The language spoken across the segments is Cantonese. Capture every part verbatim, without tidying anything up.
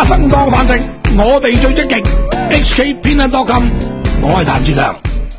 生當飯食，我哋最積極。H K 偏袒多金，我係譚志強。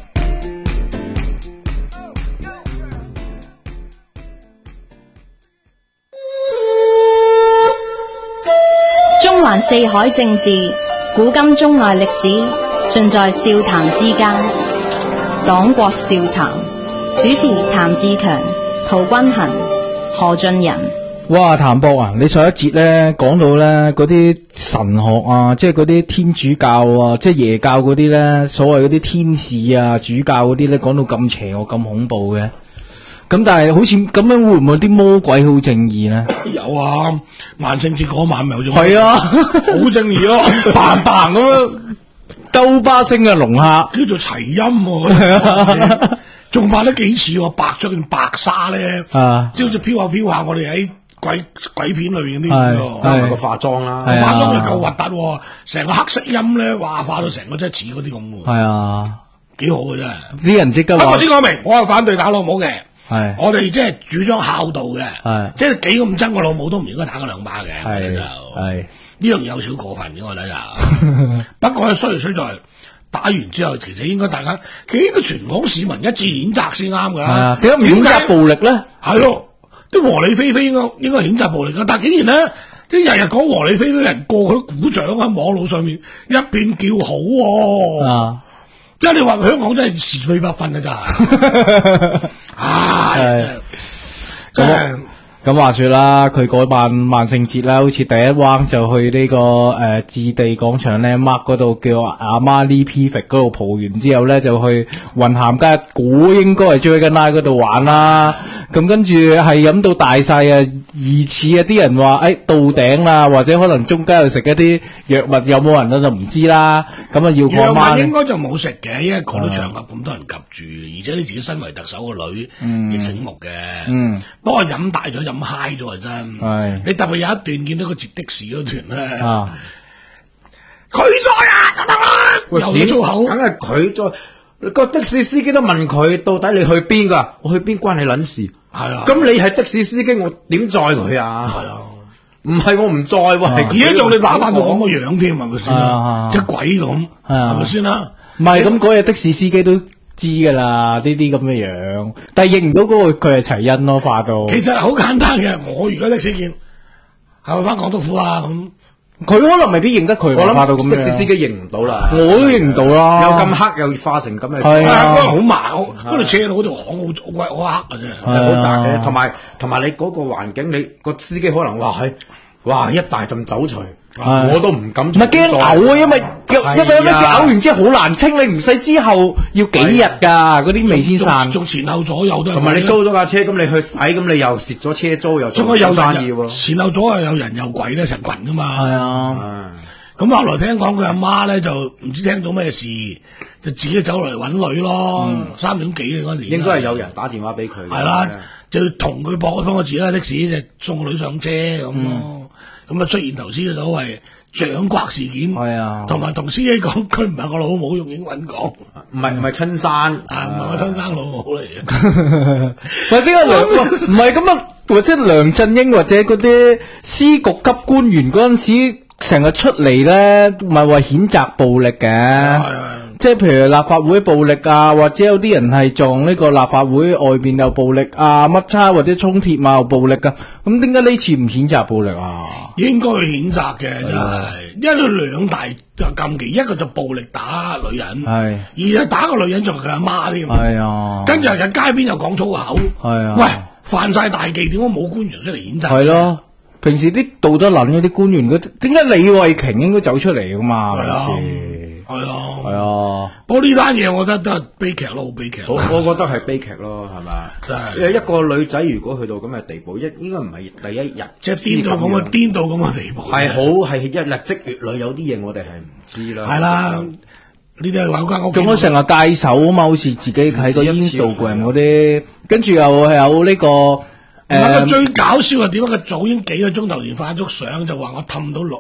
中環四海政治，古今中外歷史，盡在笑談之間。黨國笑談，主持譚志強、陶君行、何俊仁。 哇，譚博啊，你上一節咧講到咧嗰啲神學啊，即係嗰啲天主教啊，即係耶教嗰啲咧，所謂嗰啲天使啊、主教嗰啲咧，講到咁邪惡、咁恐怖嘅。咁但係好似咁樣，會唔會啲魔鬼好正義咧？ 有啊，萬聖節嗰晚咪有咗。 係啊， 好正義咯， 嘭嘭咁樣兜巴星嘅龍蝦， 叫做齊音喎。仲拍得幾似喎，白咗件白紗咧，即係好似飄下飄下，我哋喺鬼鬼片裏邊嗰啲咁咯。 加埋個化妝啦， 化妝又夠核突，成個黑色音咧，哇，化到成個真係似嗰啲咁喎。 係啊， 幾好嘅真係。 啲人即刻話。 我先講明，我係反對打老母嘅。 係， 我哋即係主張孝道嘅。 係， 即係幾咁憎個老母都唔應該打佢兩巴嘅。 係， 就係呢樣有少過分嘅，我覺得就。不過衰就衰在。打完之後，其實應該大家，其實應該全港市民一致譴責先啱㗎。係啊，點解譴責暴力咧？ 係咯，啲和理非非應該應該譴責暴力㗎。但係竟然咧，啲日日講和理非非人，個個都鼓掌喺網絡上面一片叫好喎。啊，即係你話香港真係是非不分啊！真係，唉，真係。 咁話說啦，佢嗰晚萬聖節啦，好似第一彎就去呢、這個誒置地廣場咧 ，Mark 嗰度叫阿媽呢 Pivot 嗰度蒲完之後咧，就去雲咸街，估應該係追緊拉嗰度玩啦。咁跟住係飲到大晒啊，疑似啊啲人話誒到頂啦，或者可能中間又食一啲藥物，有冇人咧就唔知啦。咁啊要嗰晚藥物應該就冇食嘅，因為嗰啲場合咁多人及住，而且你自己身為特首個女，嗯、亦醒目嘅。嗯，不過飲大咗。咁嗨咗啊真，係你特別有一段見到個截的士嗰段咧，佢在啊，又粗口， 梗係佢在個的士司機都問佢到底你去邊噶？我去邊關你撚事？係啊，咁你係的士司機，我點載佢啊？係啊，唔係我唔載喎，係而家做你打扮到咁個樣添，係咪先啊？隻鬼咁，係咪先啦？ 唔係咁嗰日的士司機都知噶啦，呢啲咁嘅樣，但係認唔到嗰個佢係齊恩咯，化到。 其實好簡單嘅，我如果的士見係咪翻港督府啊咁， 佢可能未必認得佢。 我化到咁樣， 的士司機認唔到啦， 我都認唔到啦。 又咁黑又化成咁嘅， 係啊，好麻，嗰條車路嗰條巷好好鬼好黑啊真係， 係好窄嘅。同埋同埋你嗰個環境，你個司機可能話係哇一大陣酒除。我都唔敢，唔係驚嘔啊！因為因為有咩事嘔完之後好難清，你唔使之後要幾日噶，嗰啲味先散。 仲前後左右都係。 同埋你租咗架車，咁你去洗，咁你又蝕咗車租，又做咗生意喎。 前後左右有人有鬼咧，成群噶嘛。 係啊。 咁後來聽講佢阿媽咧就唔知聽到咩事，就自己走落嚟揾女咯。三點幾嘅嗰時。 應該係有人打電話俾佢。 係啦，就同佢幫幫我自己的士，就送個女上車咁咯。咁啊出現頭先嘅所謂掌摑事件，係啊，同埋同司機講佢唔係我老母，用英文講， 唔係唔係親生， 啊唔係我親生老母嚟嘅。 喂，邊個梁？唔係咁啊，或者梁振英或者嗰啲司局級官員嗰陣時，成日出嚟咧，唔係話譴責暴力嘅。即係譬如立法會暴力啊，或者有啲人係撞呢個立法會外邊有暴力啊，乜叉或者衝鐵馬又暴力噶，咁點解呢次唔譴責暴力啊？ 應該去譴責嘅真係，因為兩大就禁忌，一個就暴力打女人，係，二就打個女人仲係佢阿媽添，係啊，跟住喺街邊又講粗口，係啊，喂，犯晒大忌，點解冇官員出嚟譴責？係咯，平時啲道德撚嗰啲官員，嗰點解李慧瓊應該走出嚟噶嘛？係啊。係啊，係啊，不過呢單嘢我覺得都係悲劇咯，好悲劇。 我我覺得係悲劇咯，係咪？真係。一個女仔如果去到咁嘅地步，一應該唔係第一日， 即係顛到咁嘅顛到咁嘅地步。 係好係一日積月累，有啲嘢我哋係唔知啦。 係啦，呢啲係玩間屋。 仲有成日戒手啊嘛，好似自己睇個煙道人嗰啲，跟住又有呢個。誒， 最搞笑係點啊？佢早已經幾個鐘頭前發咗相，就話我氹到落。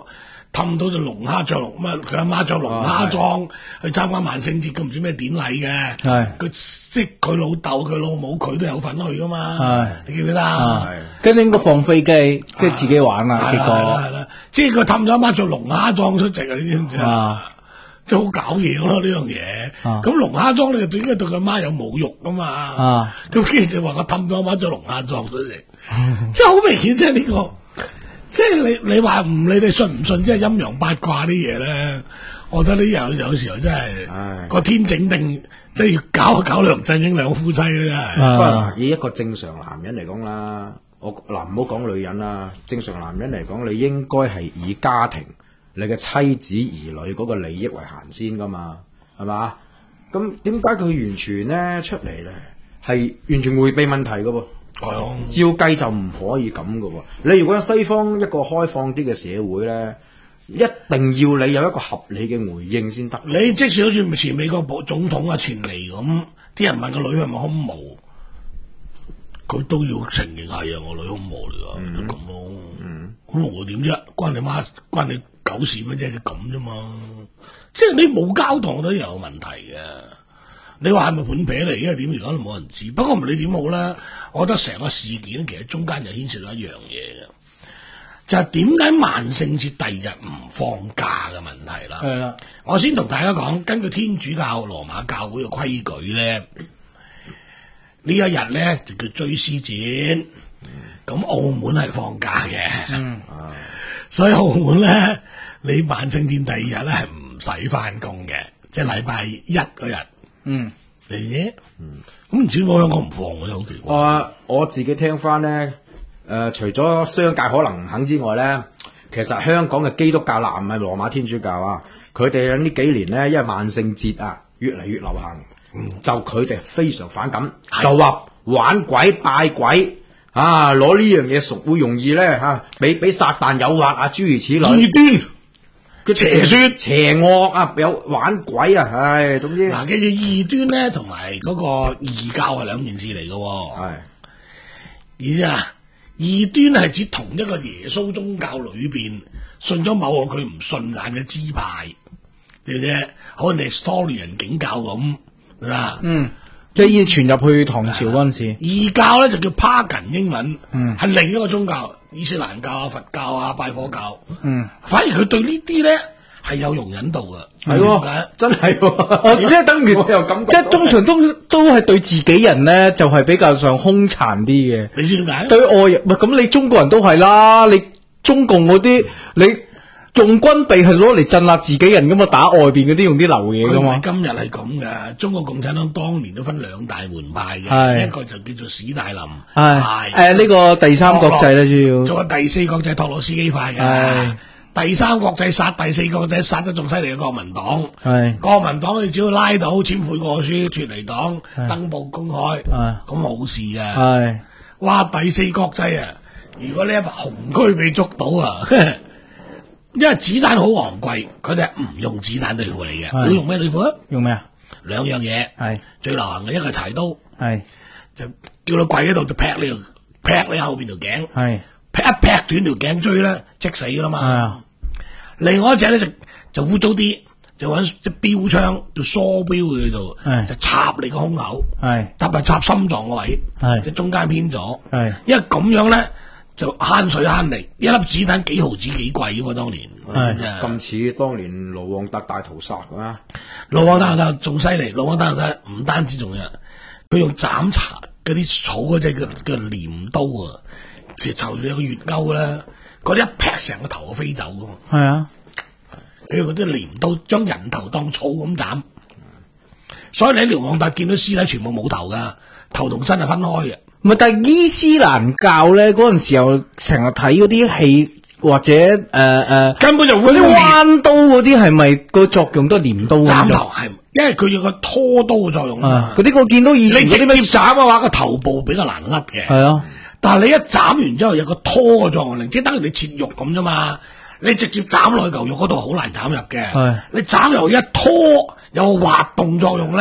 氹到隻龍蝦着龍乜，佢阿媽着龍蝦裝去參加萬聖節，佢唔知咩典禮嘅。係佢即係佢老豆佢老母佢都有份去噶嘛。係你記唔記得啊？ 跟住應該放飛機，跟住自己玩啦。結果係啦，即係佢氹咗阿媽着龍蝦裝出席啊！你知唔知啊？即係好搞嘢咯呢樣嘢。咁龍蝦裝你就應該對佢媽有侮辱噶嘛。咁跟住就話我氹咗阿媽着龍蝦裝出席，即係好明顯，即係呢個。即係你你話唔理你信唔信，即係陰陽八卦啲嘢咧，我覺得呢有有時候真係個天整定，即係要搞搞梁振英兩夫妻嘅真係。 不過嗱，以一個正常男人嚟講啦，我嗱唔好講女人啦，正常男人嚟講，你應該係以家庭、你嘅妻子兒女嗰個利益為行先噶嘛，係嘛？咁點解佢完全咧出嚟咧係完全迴避問題噶噃？照計就唔可以咁噶喎！你如果喺西方一個開放啲嘅社會咧，一定要你有一個合理嘅回應先得。 你即使好似前美國總統啊錢尼咁，啲人問個女係咪空無，佢都要承認係啊，我女空無嚟噶，咁咯。空無點啫？關你媽關你狗事咩啫？咁啫嘛。即係你冇交代都有問題嘅。你話係咪盤撇嚟？因為點而家都冇人知。不過唔理點好啦，我覺得成個事件其實中間就牽涉到一樣嘢嘅，就係點解萬聖節第二日唔放假嘅問題啦。係啦，我先同大家講，根據天主教羅馬教會嘅規矩咧，呢一日咧就叫追思節，咁澳門係放假嘅，嗯，所以澳門咧你萬聖節第二日咧係唔使翻工嘅，即係禮拜一嗰日。嗯，嚟啫，嗯，咁唔知我香港唔放嘅，真係好奇怪。 我我自己聽翻咧，誒、呃，除咗商界可能唔肯之外咧，其實香港嘅基督教啦，唔係羅馬天主教啊，佢哋喺呢幾年咧，因為萬聖節啊越嚟越流行，嗯、就佢哋非常反感，就話玩鬼拜鬼啊，攞呢樣嘢屬會容易咧吓，俾、啊、俾撒旦誘惑啊，諸如此類。 異端。 佢邪說邪惡啊，有玩鬼啊，唉，總之嗱，記住異端咧，同埋嗰個異教係兩件事嚟嘅。係，而且啊，異端係指同一個耶穌宗教裏邊信咗某個佢唔順眼嘅支派，知唔知？好似 Nestorian 景教咁，係嘛？嗯， 即係要傳入去唐朝嗰陣時。 異教咧就叫 Pagan 英文，嗯，係另一個宗教。伊斯蘭教啊、佛教啊、拜火教，嗯，反而佢對呢啲咧係有容忍度嘅， 係喎， 真係喎， 即係等於我又感覺，即係通常都都係對自己人咧就係、是、比較上兇殘啲嘅。 你知點解？ 對外人，唔係咁，你中國人都係啦，你中共嗰啲你。用軍備係攞嚟鎮壓自己人噶嘛，打外邊嗰啲用啲流嘢噶嘛。 今日係咁嘅，中國共產黨當年都分兩大門派嘅，一個就叫做史大林派， 誒呢個第三國際咧主要， 仲有第四國際托洛斯基派嘅，第三國際殺第四國際殺得仲犀利嘅國民黨，係國民黨你只要拉到簽悔過書脫離黨登報公開，咁冇事嘅。係哇第四國際啊，如果呢一把紅區被捉到啊！因為子彈好昂貴，佢哋係唔用子彈對付你嘅。你用咩對付啊？ 用咩啊？ 兩樣嘢係最流行嘅，一個係柴刀，係就叫你跪喺度就劈你，劈你後邊條頸，係劈一劈斷條頸椎咧，即死噶啦嘛。另外一隻咧就就污糟啲，就揾隻標槍叫梳標嘅度，就插你個胸口，係特別插心臟個位，係即中間偏咗，係因為咁樣咧。就慳水慳力，一粒子彈幾毫子幾貴噶嘛，當年係咁似當年盧旺達大屠殺啊！ 盧旺達大仲犀利，盧旺達大屠殺唔單止仲有，佢用斬柴嗰啲草嗰隻叫叫鐮刀啊，就就住有個月鈎啦，嗰啲一劈成個頭就飛走噶嘛。係啊，佢用嗰啲鐮刀將人頭當草咁斬，所以你喺盧旺達見到屍體全部冇頭噶，頭同身係分開嘅。 唔係，但係伊斯蘭教咧嗰陣時候成日睇嗰啲戲或者誒誒，呃呃、 根本就嗰啲彎刀嗰啲係咪個作用都係鐮刀？ 斬頭係，因為佢有個拖刀嘅作用啊。 嗰啲我見到以前你直接斬嘅話，個頭部比較難甩嘅。係啊，但係你一斬完之後有個拖嘅作用，即係等於你切肉咁啫嘛。你直接斬落去嚿肉嗰度好難斬入嘅。係，你斬入去一拖有個滑動作用咧。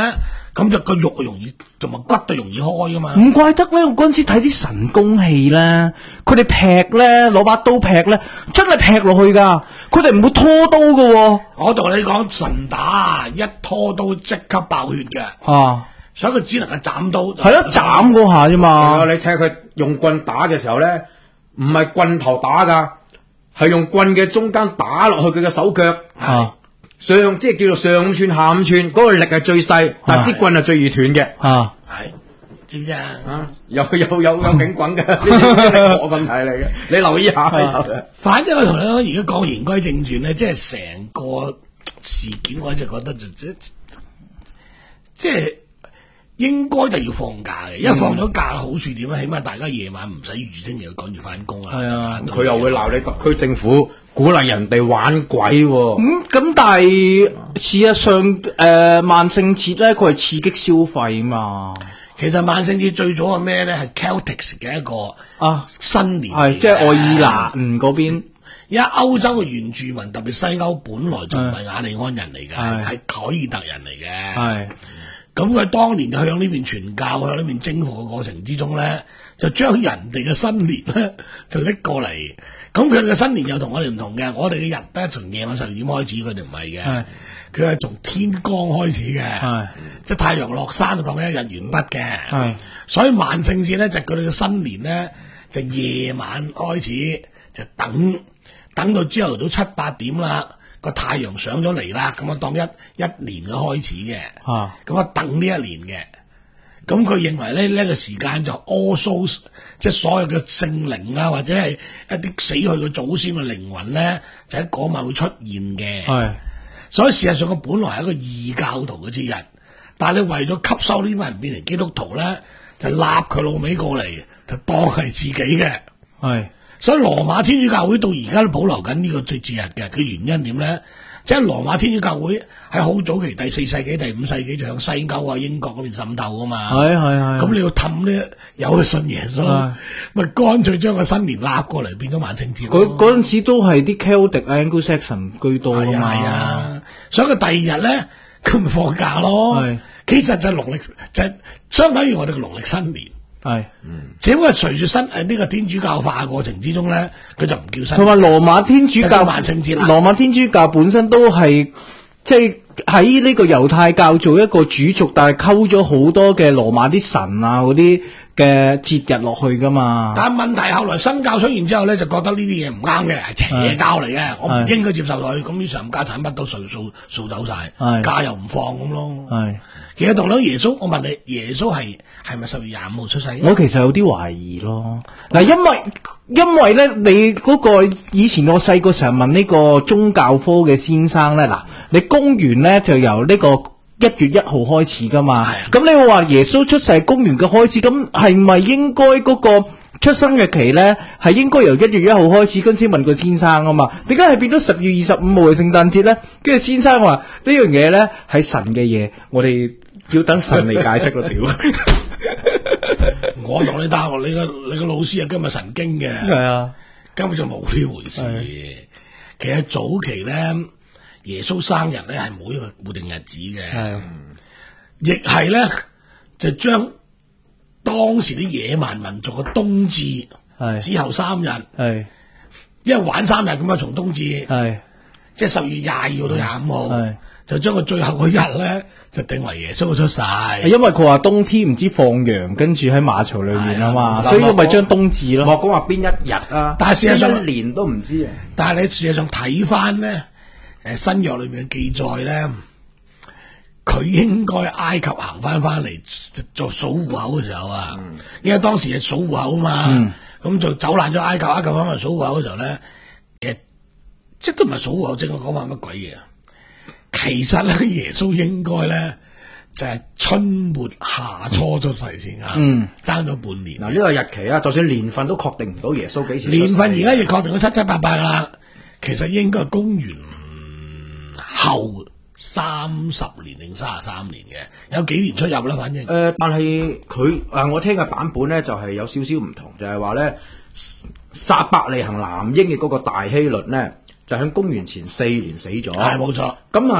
咁就個肉容易同埋骨都容易開噶嘛。 唔怪得咧，我嗰陣時睇啲神功戲咧，佢哋劈咧攞把刀劈咧，真係劈落去噶，佢哋唔會拖刀噶。 我同你講，神打一拖刀即刻爆血嘅， 啊， 所以佢只能係斬刀。 係咯，斬嗰下啫嘛。 你睇佢用棍打嘅時候咧，唔係棍頭打噶，係用棍嘅中間打落去佢嘅手腳。 啊。 上即係叫做上五寸下五寸，嗰、那個力係最細，但支棍係最易斷嘅。 啊，係知唔知啊？ 啊，有有有有警棍嘅，呢啲我問題嚟嘅，你留意下。啊、 反正我同你講，而家講言歸正傳咧，即係成個事件，我就覺得就即即係應該就要放假嘅，因為放咗假嘅好處點咧？起碼大家夜晚唔使預聽日要趕住翻工啊。 係啊， 佢又會鬧你特區政府鼓勵人哋玩鬼喎、啊。 咁咁、嗯，但係事實上，誒、呃，萬聖節咧，佢係刺激消費嘛。 其實萬聖節最早係咩咧？係 Celtics 嘅一個啊新年， 係即係愛爾蘭嗰邊。 因為歐洲嘅原住民，特別西歐，本來就唔係雅利安人嚟嘅，係凱爾特人嚟嘅。係。咁佢當年就向呢邊傳教，向呢邊征服嘅過程之中咧，就將人哋嘅新年咧就拎過嚟。咁佢哋嘅新年又同我哋唔同嘅，我哋嘅日咧從夜晚十二點開始，佢哋唔係嘅，佢係從天光開始嘅，即係太陽落山就當一日完畢嘅。所以萬聖節咧就佢哋嘅新年咧就夜晚開始就等，等到朝頭早七八點啦。個太陽上咗嚟啦，咁啊當一一年嘅開始嘅，咁啊等呢一年嘅，咁佢認為咧呢、這個時間就 all souls， 即係所有嘅聖靈啊，或者係一啲死去嘅祖先嘅靈魂咧，就喺嗰晚會出現嘅。係，所以事實上佢本來係一個異教徒嘅節日，但係你為咗吸收呢班人變成基督徒咧，就立佢老尾過嚟，就當係自己嘅。係。所以羅馬天主教會到而家都保留緊呢個節日嘅，佢原因點咧？即係羅馬天主教會喺好早期第四世紀、第五世紀就向西歐啊、英國嗰邊滲透噶嘛。係係係。咁你要氹咧，有去信耶穌，咪乾脆將個新年揦過嚟變咗萬聖節。 嗰嗰陣時都係啲 Celtic Anglo-Saxon 居多啊嘛。係啊， 所以佢第二日咧，佢咪放假咯。係，其實就係農曆，就係相當於我哋嘅農曆新年。係，嗯，只不過隨住新誒呢個天主教化嘅過程之中咧，佢就唔叫新。同埋羅馬天主教萬聖節啦。羅馬天主教本身都係即係喺呢個猶太教做一個主軸，但係溝咗好多嘅羅馬啲神啊嗰啲嘅節日落去噶嘛。但係問題後來新教出現之後咧，就覺得呢啲嘢唔啱嘅，係邪教嚟嘅，我唔應該接受佢。咁於是冚家產乜都掃掃掃走晒，假又唔放咁咯。係。其實同咗耶穌，我問你，耶穌係係咪十月廿五號出世？我其實有啲懷疑咯。嗱，因為因為咧，你嗰個以前我細個成日問呢個宗教科嘅先生咧，嗱，你公元咧就由呢個一月一號開始噶嘛。咁你會話耶穌出世係公元嘅開始，咁係咪應該嗰個出生日期咧係應該由一月一號開始？跟住問個先生啊嘛，點解係變咗十月二十五號嘅聖誕節咧？跟住先生話呢樣嘢咧係神嘅嘢，我哋要等神嚟解釋咯。屌，我同你答我，你個你個老師啊，今日神經嘅，係啊，根本就冇呢回事。其實早期咧，耶穌生日咧係冇一個固定日子嘅，亦係咧就將當時啲野蠻民族嘅冬至之後三日，係因為玩三日咁啊，從冬至係即係十月廿二號到廿五號，就將佢最後嗰日咧就定為耶穌出世。因為佢話冬天唔知放羊，跟住喺馬槽裏面啊嘛，所以咪將冬至咯。莫講話邊一日啊，但係事實上一年都唔知啊。但係你事實上睇翻咧，誒新約裏面嘅記載咧，佢應該埃及行翻翻嚟做數戶口嘅時候啊，嗯、因為當時係數戶口啊嘛，咁、嗯、就走爛咗埃及，埃及翻翻數戶口嘅時候咧，其實即係都唔係數戶口，即係我講翻乜鬼嘢啊？其實咧，耶穌應該咧就係、是、春末夏初出世先啊，爭咗、嗯、半年。嗱呢個日期啊，就算年份都確定唔到耶穌幾時出世。年份而家亦確定咗七七八八啦，其實應該係公元後三十年定三十三年嘅，有幾年出入啦，反正。誒、呃，但係佢誒，我聽嘅版本咧就係、是、有少少唔同，就係話咧撒伯利恒男嬰嘅嗰個大希律咧。就喺公元前四年死咗，係冇錯。咁啊，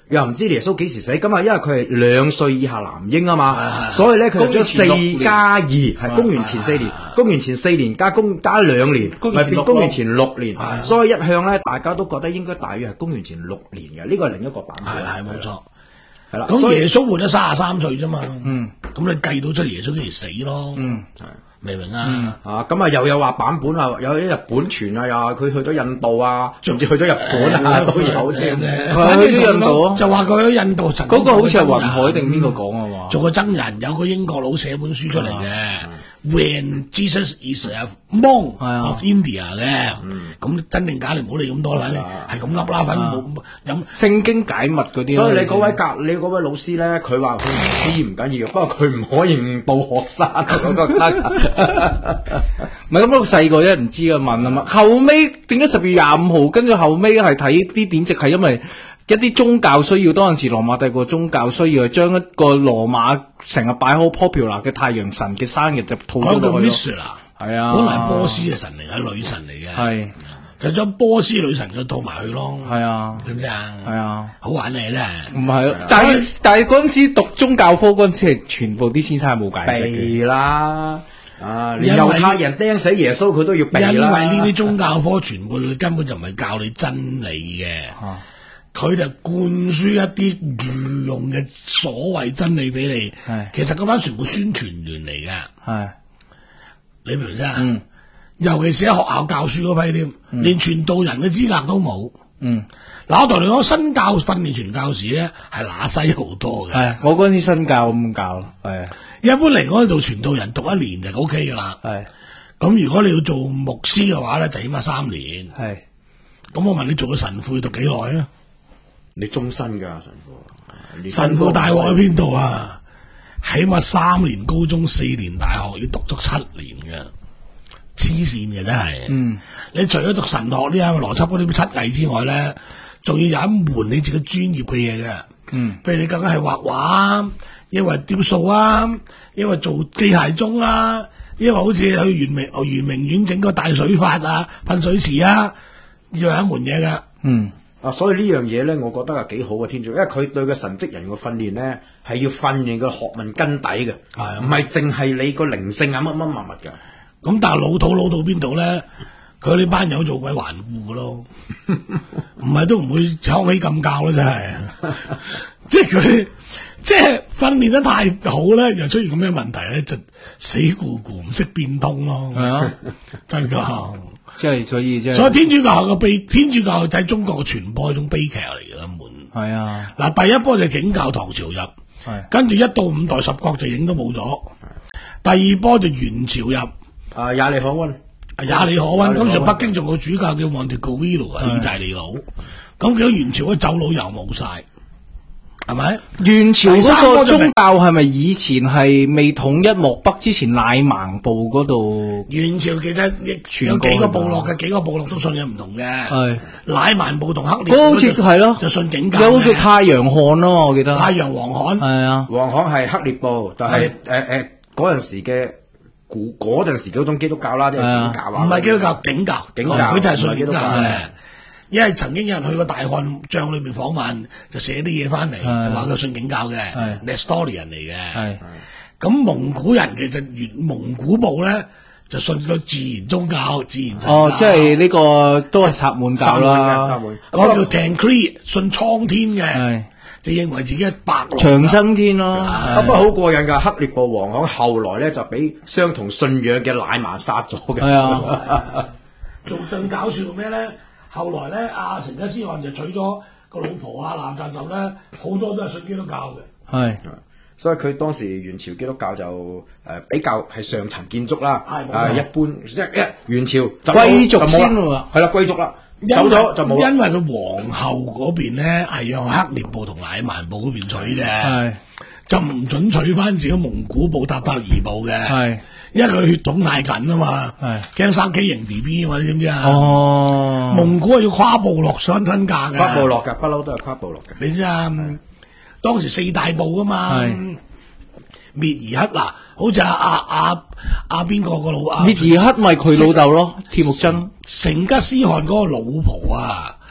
又唔知耶穌幾時死，咁啊，因為佢係兩歲以下男嬰啊嘛，所以咧佢就將四加二係公元前四年，公元前四年加公加兩年，咪變公元前六年，所以一向咧大家都覺得應該大約係公元前六年嘅，呢個係另一個版本。 係係冇錯， 係啦。 咁耶穌活咗三十三歲啫嘛， 嗯， 咁你計到出耶穌幾時死咯？ 嗯， 係。明唔明啊？ 啊，咁啊又有話版本啊，有啲日本傳啊，又話佢去咗印度啊，甚至去咗日本啊，都有添。 佢去咗印度啊，就話佢去咗印度。 嗰個好似係雲海定邊個講啊嘛？ 做個真人，有個英國佬寫本書出嚟嘅。When Jesus is a monk of India 嘅，咁真定假你唔好理咁多啦，係咁噏啦，反正冇飲聖經解密嗰啲。 所以你嗰位隔你嗰位老師咧，佢話佢唔知唔緊要，不過佢唔可以誤導學生，我覺得。 唔係咁，我細個啫，唔知啊問啊嘛。後尾點解十月廿五號？跟住後尾係睇啲典籍，係因為一啲宗教需要，當陣時羅馬帝國宗教需要，將一個羅馬成日擺好 popular 嘅太陽神嘅生日就套咗落去。 係啊， 係啊， 本來係波斯嘅神嚟，係女神嚟嘅。係。就將波斯女神就套埋去咯， 係啊， 知唔知啊？ 係啊， 好玩嚟咧， 唔係，但係但係嗰陣時讀宗教科嗰陣時係全部啲先生係冇解釋嘅啦，啊，連猶太人釘死耶穌佢都要避啦， 因為呢啲宗教科全部根本就唔係教你真理嘅，佢就灌輸一啲御用嘅所謂真理俾你，其實嗰班全部宣傳員嚟㗎，係，你明唔明啊？嗯。尤其是喺學校教書嗰批添，嗯、連傳道人嘅資格都冇。嗯，嗱，我同你講，新教訓練傳教士咧係乸西好多嘅。 係，我嗰陣時新教咁教咯。係， 一般嚟講做傳道人讀一年就 O K 噶啦。係，咁如果你要做牧師嘅話咧，就起碼三年。係，咁我問你做個神父要讀幾耐啊？ 你終身噶神父。 神父大鑊喺邊度啊？起碼三年高中，四年大學，要讀足七年嘅。黐線嘅真係，嗯，你除咗讀神學呢啲邏輯嗰啲七藝之外咧，仲要有一門你自己專業嘅嘢嘅，嗯，譬如你究竟係畫畫啊，因為雕塑啊，因為做機械鐘啊，因為好似去圓明圓明園整個大水法啊，噴水池啊，要有一門嘢噶，嗯， 啊，所以呢樣嘢咧，我覺得係幾好嘅天主，因為佢對個神職人嘅訓練咧，係要訓練個學問根底嘅，係唔係淨係你個靈性啊乜乜物物嘅。 咁但係老土老到邊度咧？佢呢班友做鬼頑固咯，唔係都唔會唱起咁教咯，真係。即係佢，即係訓練得太好咧，又出現咁咩問題咧？就死咕咕唔識變通咯。係啊，真噶。 即係所以即係。 所以天主教嘅悲，天主教喺中國嘅傳播係一種悲劇嚟嘅根本。係啊。嗱，第一波就景教唐朝入，係跟住一到五代十國就影都冇咗。第二波就元朝入。 啊，亞里可溫， 亞里可溫，咁就北京仲有個主教叫蒙特古維羅啊，意大利佬，咁佢元朝嗰走佬又冇晒，係咪？ 元朝嗰個宗教係咪以前係未統一漠北之前乃盲部嗰度？元朝其實亦有幾個部落嘅，幾個部落都信嘅唔同嘅。係乃蠻部同克烈， 好似係咯， 就信景教。 有個叫太陽漢咯，我記得。 太陽黃漢係啊， 黃漢係克烈部，但係誒誒嗰陣時嘅。古嗰陣時嗰種基督教啦，即係景教啊， 唔係基督教，景教， 景教， 佢就係信景教嘅。因為曾經有人去過大漢帳裏邊訪問，就寫啲嘢翻嚟，就話佢信景教嘅，Nestorian嚟嘅。咁蒙古人其實原蒙古部咧就信個自然宗教，自然神教。 哦，即係呢個都係薩滿教啦。 薩滿嗰個叫 Tancred，信蒼天嘅。就認為自己係白龍長生天咯， 不過好過癮噶。克烈部黃漢後來咧就俾相同信仰嘅乃蠻殺咗嘅。係啊， 仲更搞笑咩咧？後來咧，阿成吉思汗就娶咗個老婆啊，南贊就咧好多都係信基督教嘅。係， 所以佢當時元朝基督教就誒比較係上層建築啦，啊一般即係一元朝貴族先喎， 係啦貴族啦。走咗就冇， 因為佢皇后嗰邊咧係讓克烈部同乃蠻部嗰邊娶嘅，就唔准娶翻自己蒙古部塔塔兒部嘅，因為佢血統太近啊嘛，驚生畸形 B B 啊嘛，你知唔知啊？哦，蒙古係要跨部落分身價嘅， 跨部落嘅不嬲都係跨部落嘅， 你知啊？當時四大部噶嘛。滅兒克嗱，好似阿阿阿阿邊個個老阿滅兒克咪佢老豆咯，鐵木真。 成吉思汗嗰個老婆啊，誒、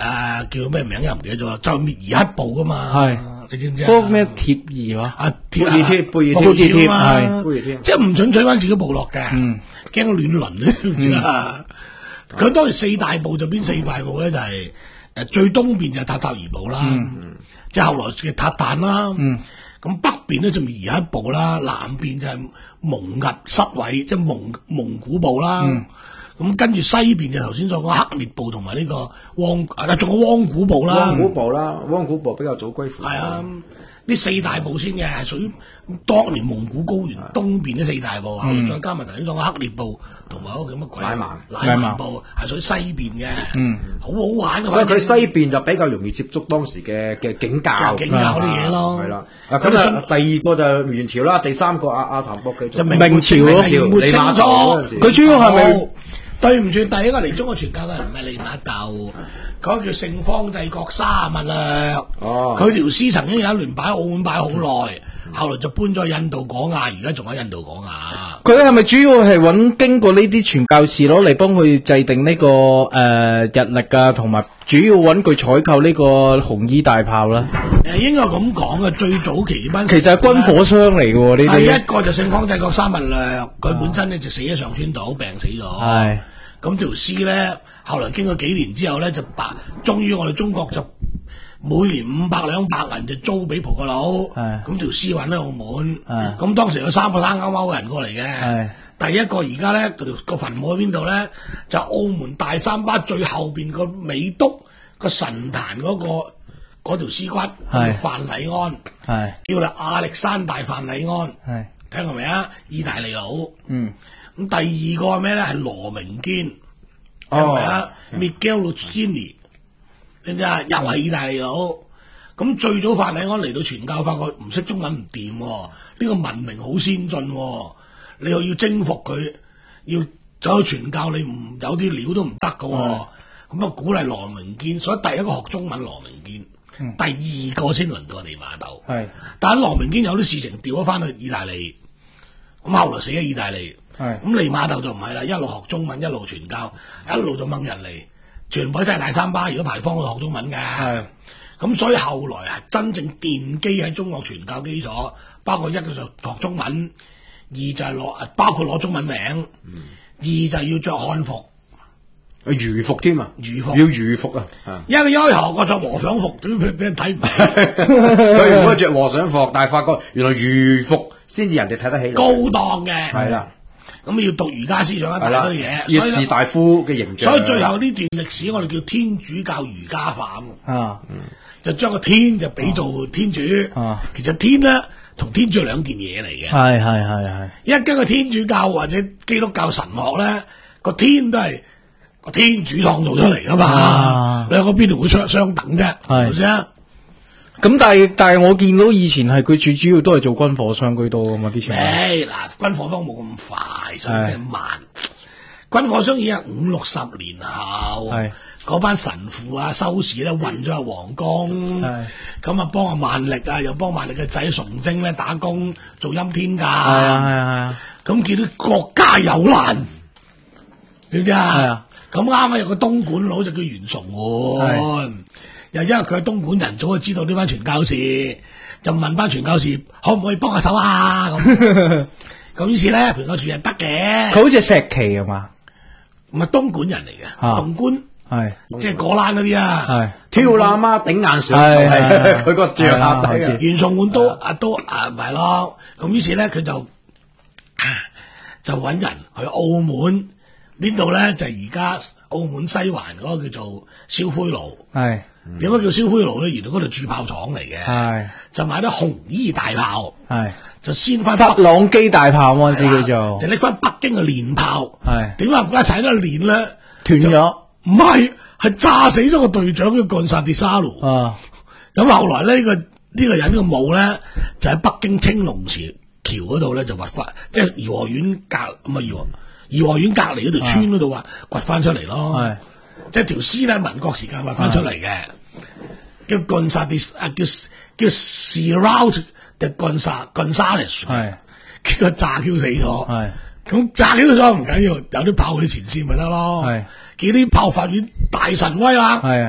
誒叫咩名又唔記得咗，就滅兒黑部噶嘛。 係， 你知唔知啊？ 嗰個咩貼兒話？ 啊貝爾貼，貝爾貼， 貼係， 貝爾貼， 即係唔准取翻自己部落嘅，驚亂倫咧，知唔知啊？佢當然四大部就邊四大部咧，就係誒最東邊就係塔塔爾部啦，即係後來嘅塔旦啦。咁北邊咧就滅兒黑部啦，南邊就係蒙兀失位，即係蒙蒙古部啦。咁跟住西邊就頭先所講黑烈部同埋呢個汪啊，仲有汪古部啦。 汪古部啦，汪古部比較早歸附。 係啊，呢四大部先嘅，係屬於當年蒙古高原東邊呢四大部，後來再加埋頭先講嘅黑烈部同埋嗰個叫乜鬼？ 乃蠻乃蠻部係屬於西邊嘅，嗯，好好玩。 所以佢西邊就比較容易接觸當時嘅嘅景教、 景教啲嘢咯。 係啦，咁啊，第二個就元朝啦，第三個阿阿譚博嘅就明朝咯， 李瑪竇。 佢主要係咪？ 對唔住，第一個嚟中國傳教嘅唔係利瑪竇，嗰個叫聖方濟各沙勿略。哦，佢條屍曾經有一輪擺喺澳門擺好耐，後來就搬咗去印度廣亞，而家仲喺印度廣亞。 佢係咪主要係揾經過呢啲傳教士攞嚟幫佢制定呢、這個誒、呃、日曆啊，同埋主要揾佢採購呢個紅衣大炮啦？ 誒，應該咁講嘅，最早期班其實係軍火商嚟嘅喎，呢啲。第一個就聖方濟各沙勿略，佢本身咧就死喺上川島，病死咗。係。咁條屍咧，後來經過幾年之後咧，就白，終於我哋中國就每年五百兩白銀就租俾葡國佬，咁條屍運喺澳門，咁當時有三個山勾勾嘅人過嚟嘅，第一個而家咧個條個墳墓喺邊度咧？就澳門大三巴最後邊個美督個神壇嗰、嗰個嗰條屍骨，叫范禮安，叫做亞歷山大范禮安，聽過未啊？意大利佬。嗯咁第二個係咩咧？係羅明堅，係咪啊？Miguel Lucchini，知唔知啊？又係意大利佬。咁最早范禮安嚟到傳教，發覺唔識中文唔掂喎，呢個文明好先進喎，你又要征服佢，要走去傳教，你唔有啲料都唔得㗎喎。咁啊鼓勵羅明堅，所以第一個學中文羅明堅，嗯、第二個先輪到利瑪竇。係，但係羅明堅有啲事情調咗翻去意大利，咁後來死喺意大利。咁利瑪竇就唔係啦，一路學中文，一路傳教，一路就掹人嚟，全部都係大三巴，如果牌坊去學中文嘅。咁所以後來係真正奠基喺中國傳教基礎，包括一個就學中文，二就係攞包括攞中文名，嗯、二就係要着漢服， 儒服添啊， 儒服要儒服啊， 因為一開頭我着和尚服，點俾俾人睇唔起？ 佢原本着和尚服，但係發覺原來儒服先至人哋睇得起， 高檔嘅係啦。 咁要讀儒家思想一大堆嘢， 要士大夫嘅形象。 所以最後呢段歷史我哋叫天主教儒家化啊，嗯、就將個天就比做天主。啊、其實天咧同天主係兩件嘢嚟嘅。係係係係。一跟個天主教或者基督教神學咧，個天都係個天主創造出嚟噶嘛，兩個邊度會相相等啫？係咪先？ 咁但係但係我見到以前係佢最主要都係做軍火商居多噶嘛啲錢。 誒嗱，軍火商冇咁快，所以即係慢。軍火商已經係五六十年後，嗰班神父啊、修士咧混咗入皇宮，咁啊幫阿萬曆啊，又幫萬曆嘅仔崇禎咧打工做欽天監。係啊係啊係啊。咁見到國家有難，點知啊？係啊。咁啱啱有個東莞佬就叫袁崇煥。又因為佢係東莞人，早就知道呢班傳教士，就問班傳教士可唔可以幫下手啊？咁咁於是咧，傳教士係得嘅。 佢好似係石岐係嘛？ 唔係東莞人嚟嘅，東莞係即係果欄嗰啲啊， 係挑喇嘛頂硬上就係佢個象牙底嘅。 袁崇煥都啊都啊唔係咯，咁於是咧佢就就揾人去澳門邊度咧？就係而家澳門西環嗰個叫做燒灰爐。係。點解叫燒灰爐咧？原來嗰度鑄炮廠嚟嘅，就買啲紅衣大炮，就先翻佛朗機大炮嗰陣時叫做， 就拎翻北京嘅連炮。係點解唔家踩得連咧？ 斷咗？ 唔係，係炸死咗個隊長叫幹薩迪沙盧。啊！咁後來咧呢個呢個人嘅墓咧就喺北京青龍橋橋嗰度咧就掘翻，即係頤和園隔咁啊頤和頤和園隔離嗰條村嗰度話掘翻出嚟咯。係。即係條屍咧，民國時間挖翻出嚟嘅，叫幹薩啲啊，叫叫 Siraut 嘅幹薩幹薩嚟，係結果炸 Q 死咗，係咁炸 Q 咗唔緊要，有啲炮去前線咪得咯，係叫啲炮發現大神威啦，係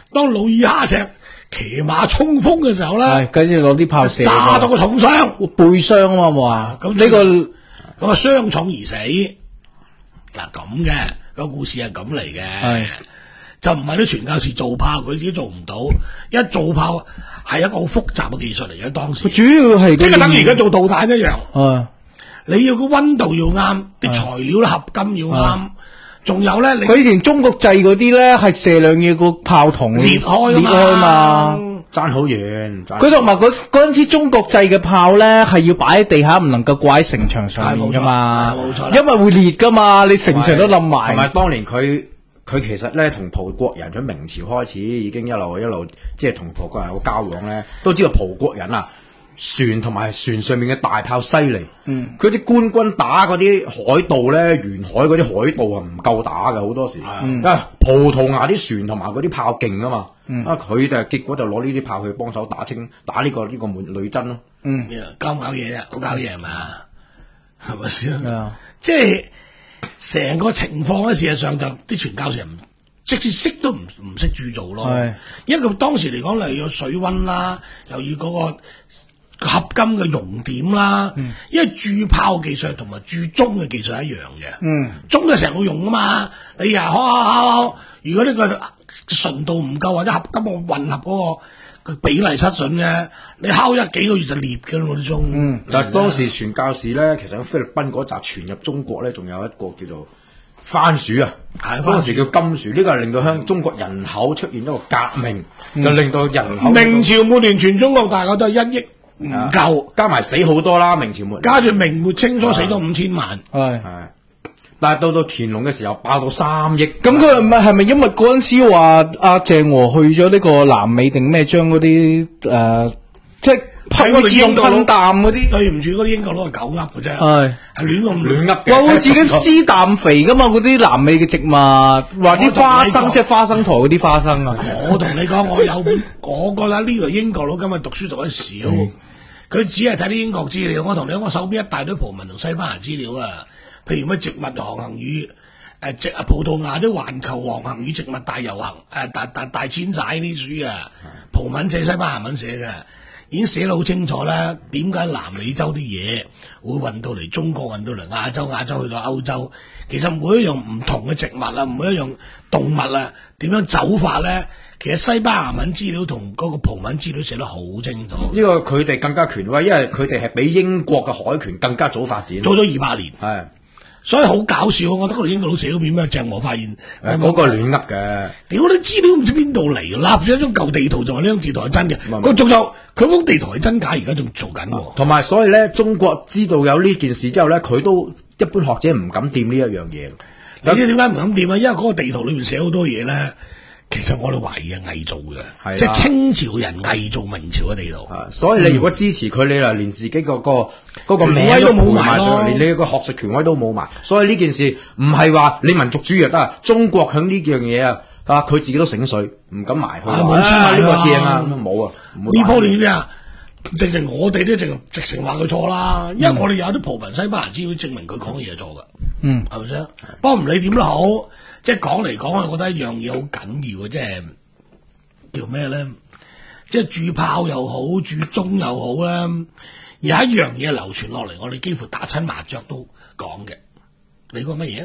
當努爾哈赤騎馬衝鋒嘅時候咧， 跟住攞啲炮射， 炸到個重傷， 背傷啊嘛，話咁呢個咁啊傷重而死。嗱咁嘅個故事係咁嚟嘅，就唔係啲傳教士造炮，佢自己做唔到。一造炮係一個好複雜嘅技術嚟嘅，當時主要係即係等於而家做導彈一樣。 啊， 你要個溫度要啱，啲材料合金要啱，仲有咧， 佢以前中國製嗰啲咧係射兩嘢個炮筒裂開裂開嘛， 爭好遠。 佢同埋嗰嗰陣時中國製嘅炮咧係要擺喺地下，唔能夠掛喺城牆上面噶嘛， 冇錯， 因為會裂噶嘛，你城牆都冧埋。 同埋當年佢佢其實咧同葡國人喺明朝開始已經一路一路即係同葡國人有交往咧，都知道葡國人啊。船同埋船上面嘅大炮犀利，嗯，佢啲官軍打嗰啲海盜咧，沿海嗰啲海盜啊唔夠打嘅好多時，嗯，啊葡萄牙啲船同埋嗰啲炮勁啊嘛，嗯，啊佢就結果就攞呢啲炮去幫手打清打呢個呢個女真咯， 嗯，搞唔搞嘢啊？好搞嘢係嘛？係咪先？嗯，即係成個情況咧，事實上就啲傳教士人即使識都唔唔識鑄造咯，因為佢當時嚟講，例如有水溫啦，又要嗰個。合金嘅熔點啦，嗯、因為鑄炮技術同埋鑄鐘嘅技術係一樣嘅，嗯，鐘就成個用啊嘛，你呀，如果呢個純度唔夠或者合金個混合嗰個比例失準嘅，你敲一幾個月就裂嘅咯啲鐘。嗯， 嗱、嗯、當時傳教士咧，其實喺菲律賓嗰紮傳入中國咧，仲有一個叫做番薯啊，係嗰陣時叫金薯，呢、這個係令到香中國人口出現一個革命，嗯、就令到人口。 明朝末年全中國大概都係一億。唔夠， 加埋死好多啦！明朝末， 加住明末清初死咗五千萬， 係係， 但係到到乾隆嘅時候爆到三億。 咁佢係咪係咪因為嗰陣時話阿鄭和去咗呢個南美定咩，將嗰啲誒即係噴自動噴彈嗰啲？ 對唔住，嗰啲英國佬係狗噏嘅啫， 係係亂咁亂噏嘅。 哇！會自己施氮肥噶嘛？嗰啲南美嘅植物，話啲花生即係花生台嗰啲花生啊！ 我同你講，我有我覺得呢個英國佬今日讀書讀得少。佢只係睇啲英國資料，我同你講，我手邊一大堆葡文同西班牙資料啊，譬如咩植物航行與誒植啊葡萄牙啲環球航行與植物大遊行誒、呃、大大大遷徙啲書啊，葡文寫西班牙文寫嘅，已經寫得好清楚啦。點解南美洲啲嘢會運到嚟中國，運到嚟亞洲，亞洲去到歐洲？其實每一樣唔同嘅植物啊，每一樣動物啊，點樣走法咧？其實西班牙文資料同嗰個葡文資料寫得好清楚。 呢個佢哋更加權威，因為佢哋係比英國嘅海權更加早發展， 做咗二百年。 係， 所以好搞笑。我覺得嗰個英國佬寫嗰篇咩鄭和發現， 誒嗰個亂噏嘅。屌啲資料唔知邊度嚟，立咗一張舊地圖就話呢張地圖係真嘅。佢仲有佢嗰張地圖係真假，而家仲做緊。 同埋所以咧，中國知道有呢件事之後咧，佢都一般學者唔敢掂呢一樣嘢。 你知點解唔敢掂啊？因為嗰個地圖裏面寫好多嘢咧。其實我哋懷疑係偽造嘅，即係清朝人偽造明朝嘅地圖。 所以你如果支持佢，你就連自己個個嗰個名都冇埋咯，連你個學術權威都冇埋。所以呢件事唔係話你民族主義就得啊，中國響呢樣嘢啊，啊佢自己都醒水，唔敢埋去。 冇黐埋呢個正啊，冇啊。 呢鋪你咩啊？直情我哋都直直情話佢錯啦，因為我哋有啲葡文西班牙資料證明佢講嘅嘢係錯㗎。嗯，係咪先？不過唔理點都好。即係講嚟講去，我覺得一樣嘢好緊要嘅，即係叫咩咧？即係鑄炮又好，鑄鐘又好啦。有一樣嘢流傳落嚟，我哋幾乎打親麻雀都講嘅。你講乜嘢？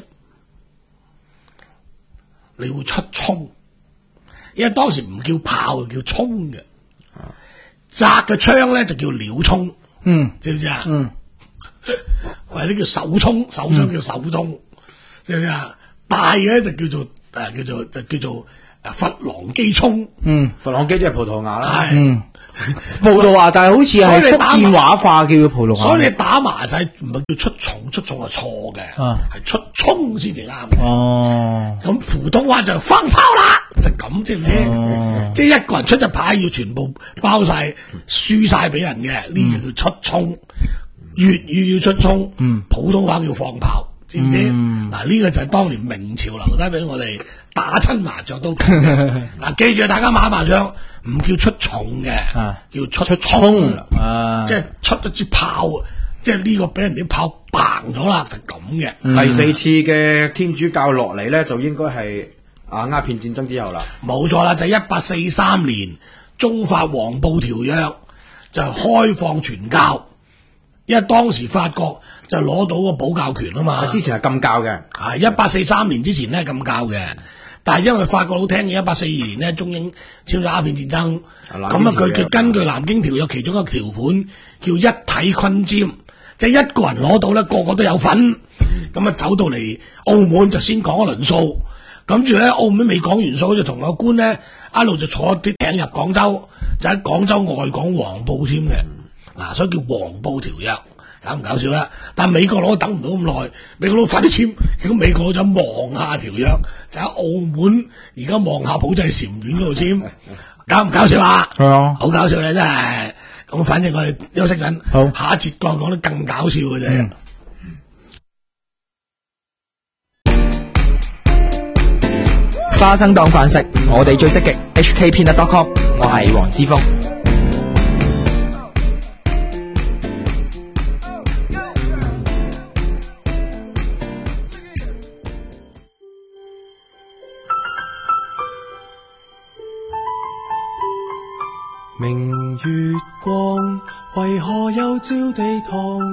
你會出衝，因為當時唔叫炮，叫衝嘅。扎嘅槍咧就叫鳥衝，嗯，知唔知啊？嗯，或者叫手衝，手槍叫手衝，知唔知啊？大嘅就叫做誒、呃、叫做就叫做誒佛朗機衝，嗯， 佛朗機即係葡萄牙啦， 嗯，葡萄牙，但係好似係福建話化叫葡萄牙， 所以你打麻仔唔係叫出重，出重係錯嘅，係、啊、出衝先至啱嘅。哦，咁普通話就放炮啦，就咁知唔知？哦、即係一個人出隻牌要全部包晒輸晒俾人嘅，呢、嗯、叫出衝。粵語要出衝，嗯，普通話叫放炮。知唔知？嗱、嗯，呢、這個就係當年明朝留低俾我哋打親麻雀都嗱，記住大家打麻雀唔叫出重嘅，啊、叫出衝啊，即係出一支炮，即係呢個俾人哋炮砰咗啦，就咁、是、嘅。 嗯、第四次嘅天主教落嚟咧，就應該係啊鴉片戰爭之後啦， 冇錯啦，就係一八四三年中法黃埔條約就開放傳教，因為當時法國就攞到個保教權啊嘛。 之前係禁教嘅， 係一八四三年之前咧禁教嘅，但係因為法國佬聽嘅一八四二年呢，中英簽咗鴉片戰爭，咁啊佢佢根據南京條約其中一個條款叫一體均沾，即係一個人攞到咧個個都有份，咁啊走到嚟澳門就先講一輪數，跟住咧澳門未講完數就同個官咧一路就坐啲艇入廣州，就喺廣州外港黃埔簽嘅，嗱所以叫黃埔條約。搞唔搞笑啦？但美國佬等唔到咁耐，美國佬快啲簽，結果美國佬就望下條約，就喺澳門而家望下寶濟禪院嗰度簽，搞唔搞笑啊？ 係啊， 好搞笑咧，真係。咁反正我哋休息陣， 好下一節再講得更搞笑嘅啫。嗯花生當飯食，我哋最積極。H K Peanut dot com， 我係黃之鋒。 明月光，為何又照地堂？